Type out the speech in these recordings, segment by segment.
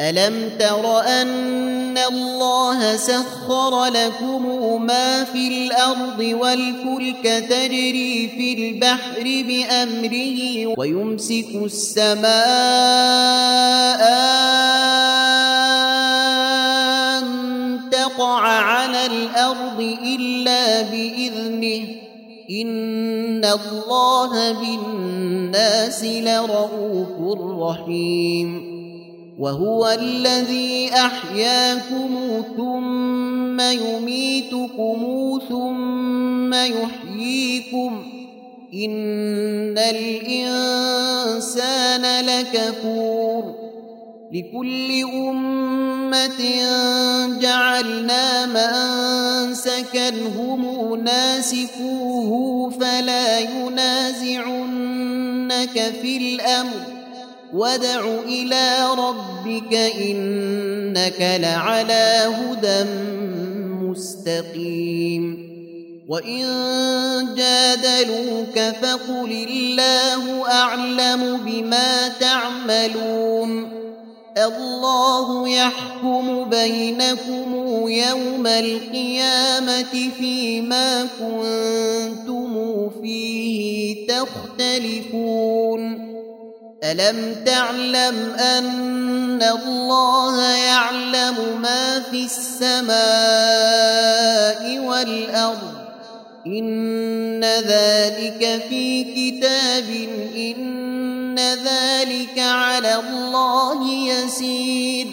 ألم تر أن الله سخر لكم ما في الأرض والفلك تجري في البحر بأمره ويمسك السماء أن تقع على الأرض إلا بإذنه إن الله بالناس لرءوف رحيم وهو الذي أحياكم ثم يميتكم ثم يحييكم إن الإنسان لكفور لكل أمة جعلنا منسكا هم ناسكوه فلا ينازعنك في الأمر وادع إلى ربك إنك لعلى هدى مستقيم وإن جادلوك فقل الله أعلم بما تعملون الله يحكم بينكم يوم القيامة فيما كنتم فيه تختلفون ألم تعلم أن الله يعلم ما في السماء والأرض إن ذلك في كتاب إن ذلك على الله يسير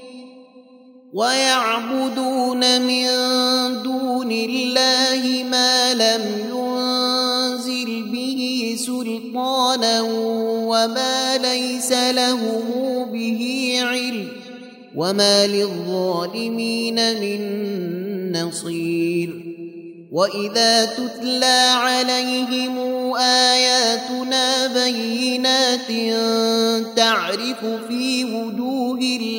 ويعبدون من دون الله ما لم ينزل به سلطانا وما ليس لهم به علم وما للظالمين من نصير وإذا تتلى عليهم آياتنا بينات تعرف في وجوه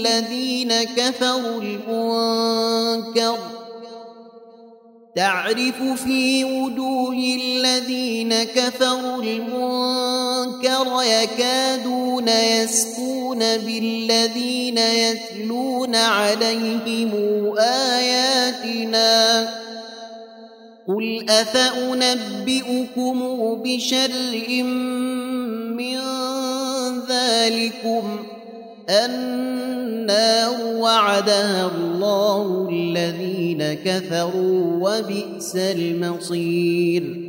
الذين كفروا المنكر يكادون يسقون بالذين يتلون عليهم آياتنا قل أفأنبئكم بشر من ذلكم النار وعدها الله الذين كفروا وبئس المصير